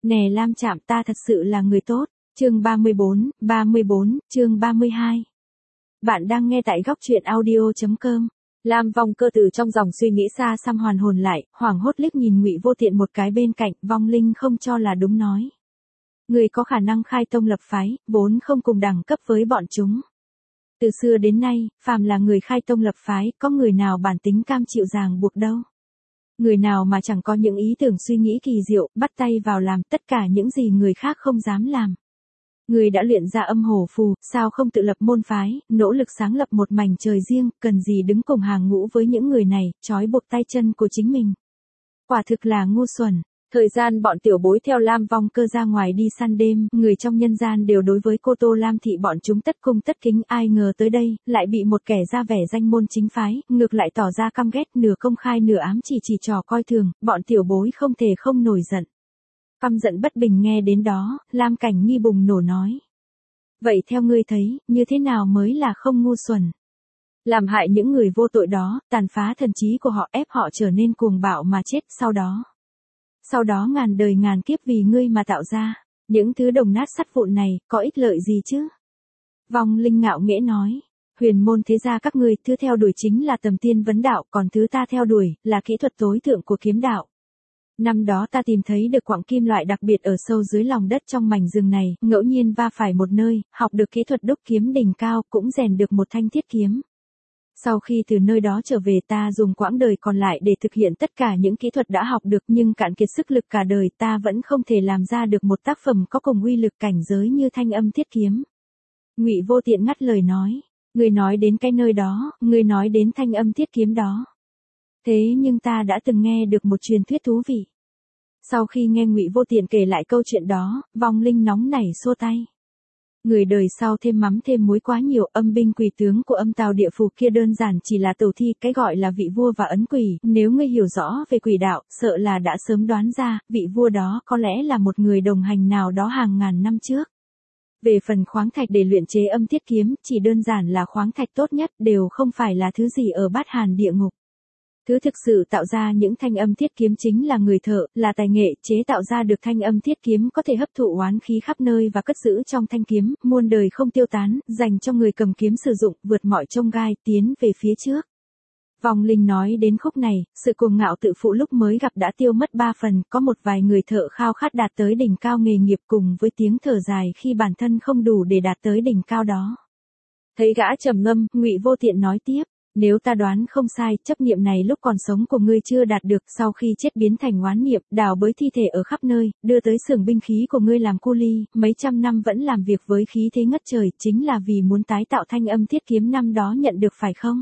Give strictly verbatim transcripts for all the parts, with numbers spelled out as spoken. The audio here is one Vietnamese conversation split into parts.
Nè Lam Trạm, ta thật sự là người tốt. Chương ba mươi bốn, ba mươi bốn, chương ba mươi hai. Bạn đang nghe tại góc truyện audio chấm com. Lam Vong Cơ từ trong dòng suy nghĩ xa xăm hoàn hồn lại, hoảng hốt liếc nhìn Ngụy Vô Tiện một cái bên cạnh, Vong Linh không cho là đúng nói: Người có khả năng khai tông lập phái, vốn không cùng đẳng cấp với bọn chúng. Từ xưa đến nay, phàm là người khai tông lập phái, có người nào bản tính cam chịu ràng buộc đâu. Người nào mà chẳng có những ý tưởng suy nghĩ kỳ diệu, bắt tay vào làm tất cả những gì người khác không dám làm. Người đã luyện ra âm hổ phù, sao không tự lập môn phái, nỗ lực sáng lập một mảnh trời riêng, cần gì đứng cùng hàng ngũ với những người này, trói buộc tay chân của chính mình. Quả thực là ngu xuẩn. Thời gian bọn tiểu bối theo Lam Vong Cơ ra ngoài đi săn đêm, người trong nhân gian đều đối với cô Tô Lam thị bọn chúng tất cung tất kính, ai ngờ tới đây, lại bị một kẻ ra vẻ danh môn chính phái, ngược lại tỏ ra căm ghét, nửa công khai nửa ám chỉ chỉ trò coi thường, bọn tiểu bối không thể không nổi giận. Căm giận bất bình nghe đến đó, Lam Cảnh Nghi bùng nổ nói: Vậy theo ngươi thấy, như thế nào mới là không ngu xuẩn? Làm hại những người vô tội đó, tàn phá thần trí của họ, ép họ trở nên cuồng bạo mà chết, sau đó. Sau đó ngàn đời ngàn kiếp vì ngươi mà tạo ra, những thứ đồng nát sắt vụn này, có ích lợi gì chứ? Vong Linh ngạo nghễ nói: Huyền môn thế gia các ngươi, thứ theo đuổi chính là tầm tiên vấn đạo, còn thứ ta theo đuổi, là kỹ thuật tối thượng của kiếm đạo. Năm đó ta tìm thấy được quặng kim loại đặc biệt ở sâu dưới lòng đất trong mảnh rừng này, ngẫu nhiên va phải một nơi, học được kỹ thuật đúc kiếm đỉnh cao, cũng rèn được một thanh thiết kiếm. Sau khi từ nơi đó trở về, ta dùng quãng đời còn lại để thực hiện tất cả những kỹ thuật đã học được, nhưng cạn kiệt sức lực cả đời, ta vẫn không thể làm ra được một tác phẩm có cùng uy lực cảnh giới như thanh âm thiết kiếm. Ngụy Vô Tiện ngắt lời nói: Ngươi nói đến cái nơi đó, ngươi nói đến thanh âm thiết kiếm đó. Thế nhưng ta đã từng nghe được một truyền thuyết thú vị. Sau khi nghe Ngụy Vô Tiện kể lại câu chuyện đó, Vong Linh nóng nảy xua tay. Người đời sau thêm mắm thêm muối quá nhiều, âm binh quỷ tướng của âm tào địa phủ kia đơn giản chỉ là tẩu thi, cái gọi là vị vua và ấn quỷ, nếu ngươi hiểu rõ về quỷ đạo, sợ là đã sớm đoán ra, vị vua đó có lẽ là một người đồng hành nào đó hàng ngàn năm trước. Về phần khoáng thạch để luyện chế âm thiết kiếm, chỉ đơn giản là khoáng thạch tốt nhất, đều không phải là thứ gì ở bát hàn địa ngục. Thứ thực sự tạo ra những thanh âm thiết kiếm chính là người thợ, là tài nghệ, chế tạo ra được thanh âm thiết kiếm có thể hấp thụ oán khí khắp nơi và cất giữ trong thanh kiếm, muôn đời không tiêu tán, dành cho người cầm kiếm sử dụng, vượt mọi chông gai, tiến về phía trước. Vong Linh nói đến khúc này, sự cuồng ngạo tự phụ lúc mới gặp đã tiêu mất ba phần, có một vài người thợ khao khát đạt tới đỉnh cao nghề nghiệp cùng với tiếng thở dài khi bản thân không đủ để đạt tới đỉnh cao đó. Thấy gã trầm ngâm, Ngụy Vô Tiện nói tiếp: Nếu ta đoán không sai, chấp niệm này lúc còn sống của ngươi chưa đạt được, sau khi chết biến thành oán niệm, đào bới thi thể ở khắp nơi, đưa tới xưởng binh khí của ngươi làm cu li, mấy trăm năm vẫn làm việc với khí thế ngất trời, chính là vì muốn tái tạo thanh âm thiết kiếm năm đó nhận được phải không?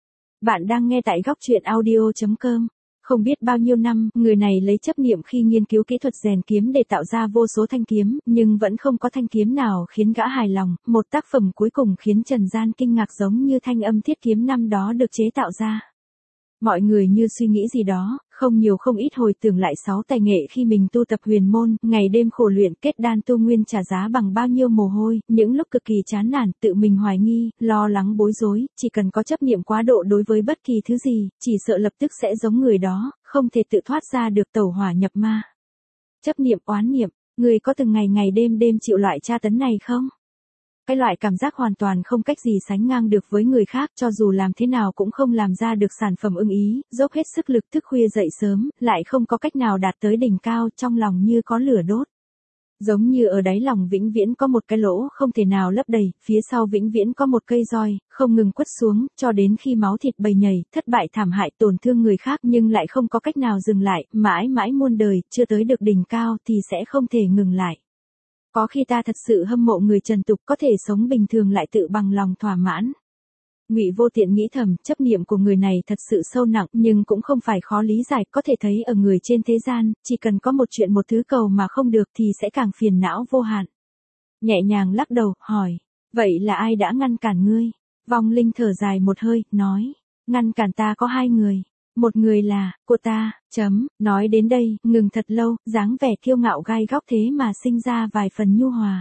Bạn đang nghe tại góc truyện audio chấm com. Không biết bao nhiêu năm, người này lấy chấp niệm khi nghiên cứu kỹ thuật rèn kiếm để tạo ra vô số thanh kiếm, nhưng vẫn không có thanh kiếm nào khiến gã hài lòng, một tác phẩm cuối cùng khiến trần gian kinh ngạc giống như thanh âm thiết kiếm năm đó được chế tạo ra. Mọi người như suy nghĩ gì đó, không nhiều không ít hồi tưởng lại sáu tài nghệ khi mình tu tập huyền môn, ngày đêm khổ luyện kết đan tu nguyên trả giá bằng bao nhiêu mồ hôi, những lúc cực kỳ chán nản, tự mình hoài nghi, lo lắng bối rối, chỉ cần có chấp niệm quá độ đối với bất kỳ thứ gì, chỉ sợ lập tức sẽ giống người đó, không thể tự thoát ra được tẩu hỏa nhập ma. Chấp niệm oán niệm, người có từng ngày ngày đêm đêm chịu loại tra tấn này không? Cái loại cảm giác hoàn toàn không cách gì sánh ngang được với người khác, cho dù làm thế nào cũng không làm ra được sản phẩm ưng ý, dốc hết sức lực thức khuya dậy sớm, lại không có cách nào đạt tới đỉnh cao, trong lòng như có lửa đốt. Giống như ở đáy lòng vĩnh viễn có một cái lỗ không thể nào lấp đầy, phía sau vĩnh viễn có một cây roi, không ngừng quất xuống, cho đến khi máu thịt bầy nhầy, thất bại thảm hại tổn thương người khác nhưng lại không có cách nào dừng lại, mãi mãi muôn đời, chưa tới được đỉnh cao thì sẽ không thể ngừng lại. Có khi ta thật sự hâm mộ người trần tục có thể sống bình thường lại tự bằng lòng thỏa mãn. Ngụy Vô Tiện nghĩ thầm, chấp niệm của người này thật sự sâu nặng, nhưng cũng không phải khó lý giải, có thể thấy ở người trên thế gian, chỉ cần có một chuyện một thứ cầu mà không được thì sẽ càng phiền não vô hạn. Nhẹ nhàng lắc đầu, hỏi: Vậy là ai đã ngăn cản ngươi? Vong Linh thở dài một hơi, nói: Ngăn cản ta có hai người. Một người là, của ta, chấm, nói đến đây, ngừng thật lâu, dáng vẻ kiêu ngạo gai góc thế mà sinh ra vài phần nhu hòa.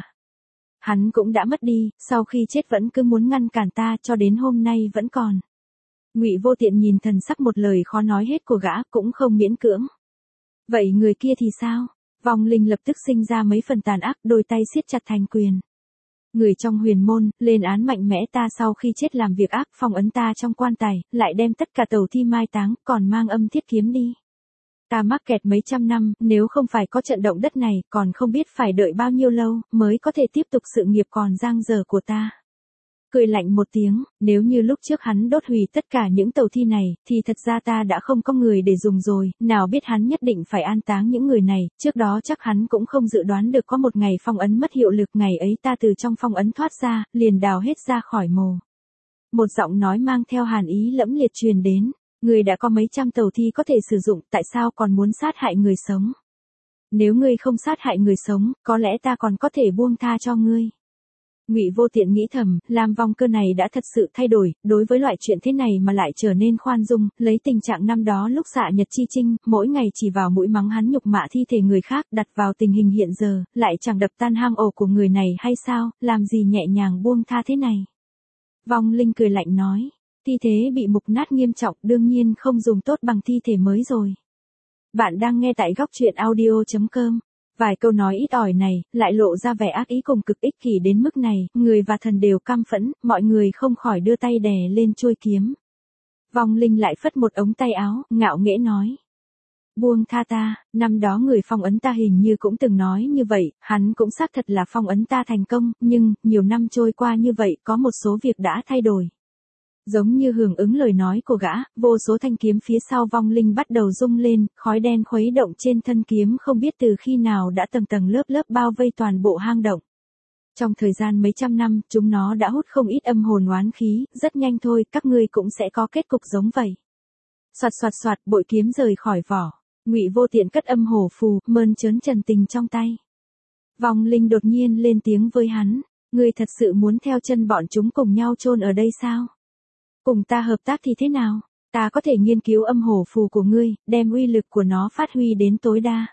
Hắn cũng đã mất đi, sau khi chết vẫn cứ muốn ngăn cản ta cho đến hôm nay vẫn còn. Ngụy Vô Tiện nhìn thần sắc một lời khó nói hết của gã cũng không miễn cưỡng. Vậy người kia thì sao? Vong linh lập tức sinh ra mấy phần tàn ác, đôi tay siết chặt thành quyền. Người trong huyền môn, lên án mạnh mẽ ta sau khi chết làm việc ác, phong ấn ta trong quan tài, lại đem tất cả tẩu thi mai táng, còn mang âm thiết kiếm đi. Ta mắc kẹt mấy trăm năm, nếu không phải có trận động đất này, còn không biết phải đợi bao nhiêu lâu, mới có thể tiếp tục sự nghiệp còn dang dở của ta. Cười lạnh một tiếng, nếu như lúc trước hắn đốt hủy tất cả những tàu thi này, thì thật ra ta đã không có người để dùng rồi, nào biết hắn nhất định phải an táng những người này, trước đó chắc hắn cũng không dự đoán được có một ngày phong ấn mất hiệu lực, ngày ấy ta từ trong phong ấn thoát ra, liền đào hết ra khỏi mồ. Một giọng nói mang theo hàn ý lẫm liệt truyền đến, người đã có mấy trăm tàu thi có thể sử dụng, tại sao còn muốn sát hại người sống? Nếu ngươi không sát hại người sống, có lẽ ta còn có thể buông tha cho ngươi. Ngụy Vô Tiện nghĩ thầm, Lam Vong Cơ này đã thật sự thay đổi, đối với loại chuyện thế này mà lại trở nên khoan dung, lấy tình trạng năm đó lúc Dạ Nhật Chi Chinh, mỗi ngày chỉ vào mũi mắng hắn nhục mạ thi thể người khác, đặt vào tình hình hiện giờ, lại chẳng đập tan hang ổ của người này hay sao, làm gì nhẹ nhàng buông tha thế này. Vong Linh cười lạnh nói, thi thế bị mục nát nghiêm trọng, đương nhiên không dùng tốt bằng thi thể mới rồi. Bạn đang nghe tại góc truyện audio chấm com. Vài câu nói ít ỏi này, lại lộ ra vẻ ác ý cùng cực ích kỷ đến mức này, người và thần đều căm phẫn, mọi người không khỏi đưa tay đè lên chuôi kiếm. Vong Linh lại phất một ống tay áo, ngạo nghễ nói. Buông tha ta, năm đó người phong ấn ta hình như cũng từng nói như vậy, hắn cũng xác thật là phong ấn ta thành công, nhưng, nhiều năm trôi qua như vậy, có một số việc đã thay đổi. Giống như hưởng ứng lời nói của gã, vô số thanh kiếm phía sau Vong Linh bắt đầu rung lên, khói đen khuấy động trên thân kiếm không biết từ khi nào đã tầng tầng lớp lớp bao vây toàn bộ hang động. Trong thời gian mấy trăm năm, chúng nó đã hút không ít âm hồn oán khí, rất nhanh thôi, các ngươi cũng sẽ có kết cục giống vậy. Soạt soạt soạt, bội kiếm rời khỏi vỏ. Ngụy Vô Tiện cất âm hổ phù, mơn trớn trần tình trong tay. Vong Linh đột nhiên lên tiếng với hắn, ngươi thật sự muốn theo chân bọn chúng cùng nhau chôn ở đây sao? Cùng ta hợp tác thì thế nào? Ta có thể nghiên cứu âm hổ phù của ngươi, đem uy lực của nó phát huy đến tối đa.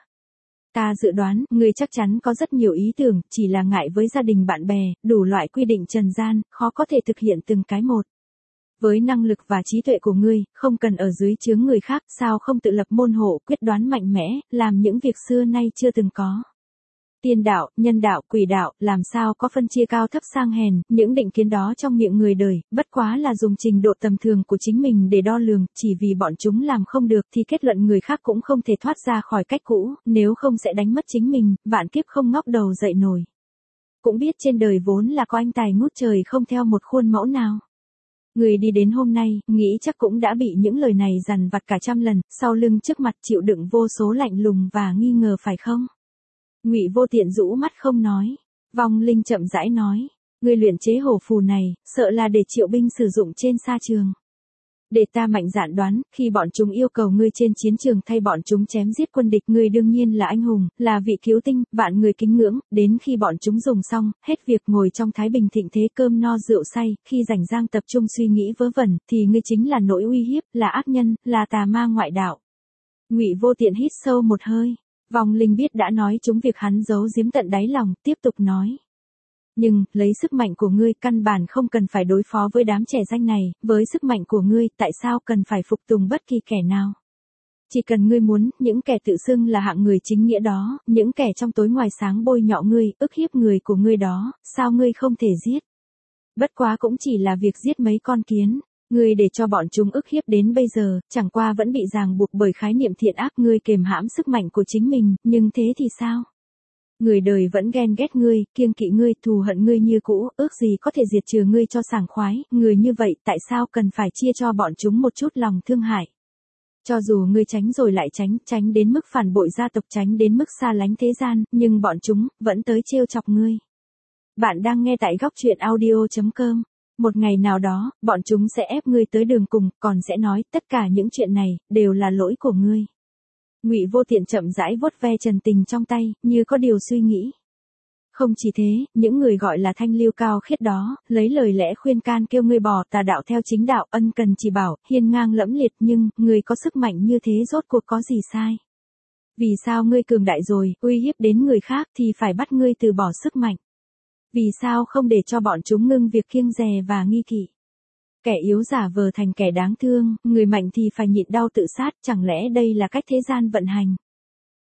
Ta dự đoán, ngươi chắc chắn có rất nhiều ý tưởng, chỉ là ngại với gia đình bạn bè, đủ loại quy định trần gian, khó có thể thực hiện từng cái một. Với năng lực và trí tuệ của ngươi, không cần ở dưới chướng người khác, sao không tự lập môn hộ, quyết đoán mạnh mẽ, làm những việc xưa nay chưa từng có. Tiên đạo, nhân đạo, quỷ đạo, làm sao có phân chia cao thấp sang hèn, những định kiến đó trong miệng người đời, bất quá là dùng trình độ tầm thường của chính mình để đo lường, chỉ vì bọn chúng làm không được thì kết luận người khác cũng không thể thoát ra khỏi cách cũ, nếu không sẽ đánh mất chính mình, vạn kiếp không ngóc đầu dậy nổi. Cũng biết trên đời vốn là có anh tài ngút trời không theo một khuôn mẫu nào. Người đi đến hôm nay, nghĩ chắc cũng đã bị những lời này dằn vặt cả trăm lần, sau lưng trước mặt chịu đựng vô số lạnh lùng và nghi ngờ phải không? Ngụy Vô Tiện rũ mắt không nói. Vong Linh chậm rãi nói, ngươi luyện chế hổ phù này, sợ là để triệu binh sử dụng trên sa trường. Để ta mạnh dạn đoán, khi bọn chúng yêu cầu ngươi trên chiến trường thay bọn chúng chém giết quân địch, ngươi đương nhiên là anh hùng, là vị cứu tinh, vạn người kính ngưỡng, đến khi bọn chúng dùng xong, hết việc ngồi trong thái bình thịnh thế cơm no rượu say, khi rảnh rang tập trung suy nghĩ vớ vẩn, thì ngươi chính là nỗi uy hiếp, là ác nhân, là tà ma ngoại đạo. Ngụy Vô Tiện hít sâu một hơi. Vong Linh biết đã nói trúng việc hắn giấu giếm tận đáy lòng, tiếp tục nói. Nhưng, lấy sức mạnh của ngươi, căn bản không cần phải đối phó với đám trẻ danh này, với sức mạnh của ngươi, tại sao cần phải phục tùng bất kỳ kẻ nào? Chỉ cần ngươi muốn, những kẻ tự xưng là hạng người chính nghĩa đó, những kẻ trong tối ngoài sáng bôi nhọ ngươi, ức hiếp người của ngươi đó, sao ngươi không thể giết? Bất quá cũng chỉ là việc giết mấy con kiến. Ngươi để cho bọn chúng ức hiếp đến bây giờ, chẳng qua vẫn bị ràng buộc bởi khái niệm thiện ác, ngươi kềm hãm sức mạnh của chính mình, nhưng thế thì sao? Người đời vẫn ghen ghét ngươi, kiêng kỵ ngươi, thù hận ngươi như cũ, ước gì có thể diệt trừ ngươi cho sảng khoái, người như vậy tại sao cần phải chia cho bọn chúng một chút lòng thương hại? Cho dù ngươi tránh rồi lại tránh, tránh đến mức phản bội gia tộc, tránh đến mức xa lánh thế gian, nhưng bọn chúng vẫn tới trêu chọc ngươi. Bạn đang nghe tại góc truyện audio chấm com. Một ngày nào đó, bọn chúng sẽ ép ngươi tới đường cùng, còn sẽ nói, tất cả những chuyện này, đều là lỗi của ngươi. Ngụy Vô Tiện chậm rãi vuốt ve trần tình trong tay, như có điều suy nghĩ. Không chỉ thế, những người gọi là thanh lưu cao khiết đó, lấy lời lẽ khuyên can kêu ngươi bỏ tà đạo theo chính đạo, ân cần chỉ bảo, hiên ngang lẫm liệt, nhưng, ngươi có sức mạnh như thế rốt cuộc có gì sai? Vì sao ngươi cường đại rồi, uy hiếp đến người khác thì phải bắt ngươi từ bỏ sức mạnh? Vì sao không để cho bọn chúng ngưng việc kiêng dè và nghi kỵ? Kẻ yếu giả vờ thành kẻ đáng thương, người mạnh thì phải nhịn đau tự sát, chẳng lẽ đây là cách thế gian vận hành?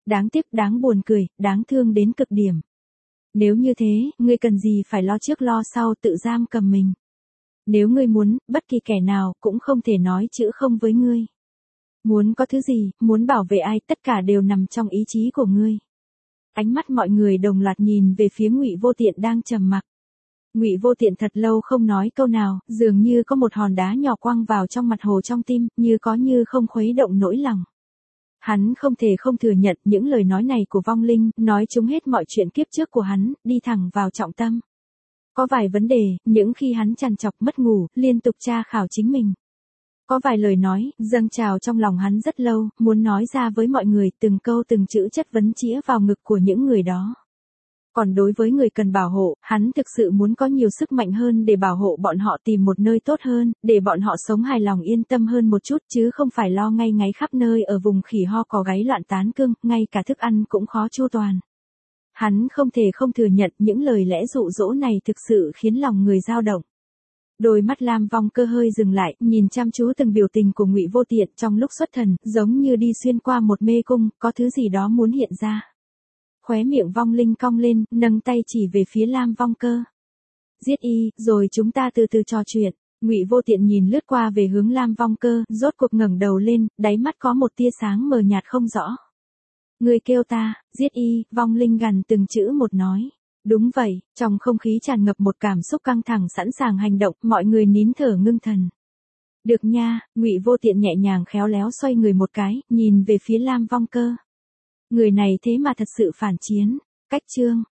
Đáng tiếc, đáng buồn cười, đáng thương đến cực điểm. Nếu như thế, ngươi cần gì phải lo trước lo sau tự giam cầm mình. Nếu ngươi muốn, bất kỳ kẻ nào cũng không thể nói chữ không với ngươi. Muốn có thứ gì, muốn bảo vệ ai, tất cả đều nằm trong ý chí của ngươi. Ánh mắt mọi người đồng loạt nhìn về phía Ngụy Vô Tiện đang trầm mặc. Ngụy Vô Tiện thật lâu không nói câu nào, dường như có một hòn đá nhỏ quăng vào trong mặt hồ trong tim, như có như không khuấy động nỗi lòng. Hắn không thể không thừa nhận những lời nói này của vong linh, nói trúng hết mọi chuyện kiếp trước của hắn, đi thẳng vào trọng tâm. Có vài vấn đề, những khi hắn trằn trọc mất ngủ, liên tục tra khảo chính mình. Có vài lời nói, dâng trào trong lòng hắn rất lâu, muốn nói ra với mọi người, từng câu từng chữ chất vấn chĩa vào ngực của những người đó. Còn đối với người cần bảo hộ, hắn thực sự muốn có nhiều sức mạnh hơn để bảo hộ bọn họ tìm một nơi tốt hơn, để bọn họ sống hài lòng yên tâm hơn một chút, chứ không phải lo ngay ngáy khắp nơi ở vùng khỉ ho có gáy loạn tán cương, ngay cả thức ăn cũng khó chu toàn. Hắn không thể không thừa nhận những lời lẽ dụ dỗ này thực sự khiến lòng người dao động. Đôi mắt Lam Vong Cơ hơi dừng lại, nhìn chăm chú từng biểu tình của Ngụy Vô Tiện trong lúc xuất thần, giống như đi xuyên qua một mê cung, có thứ gì đó muốn hiện ra. Khóe miệng vong linh cong lên, nâng tay chỉ về phía Lam Vong Cơ. Giết y, rồi chúng ta từ từ trò chuyện. Ngụy Vô Tiện nhìn lướt qua về hướng Lam Vong Cơ, rốt cuộc ngẩng đầu lên, đáy mắt có một tia sáng mờ nhạt không rõ. Người kêu ta, giết y, vong linh gằn từng chữ một nói. Đúng vậy, trong không khí tràn ngập một cảm xúc căng thẳng sẵn sàng hành động, mọi người nín thở ngưng thần. Được nha, Ngụy Vô Tiện nhẹ nhàng khéo léo xoay người một cái, nhìn về phía Lam Vong Cơ. Người này thế mà thật sự phản chiến. Cách chương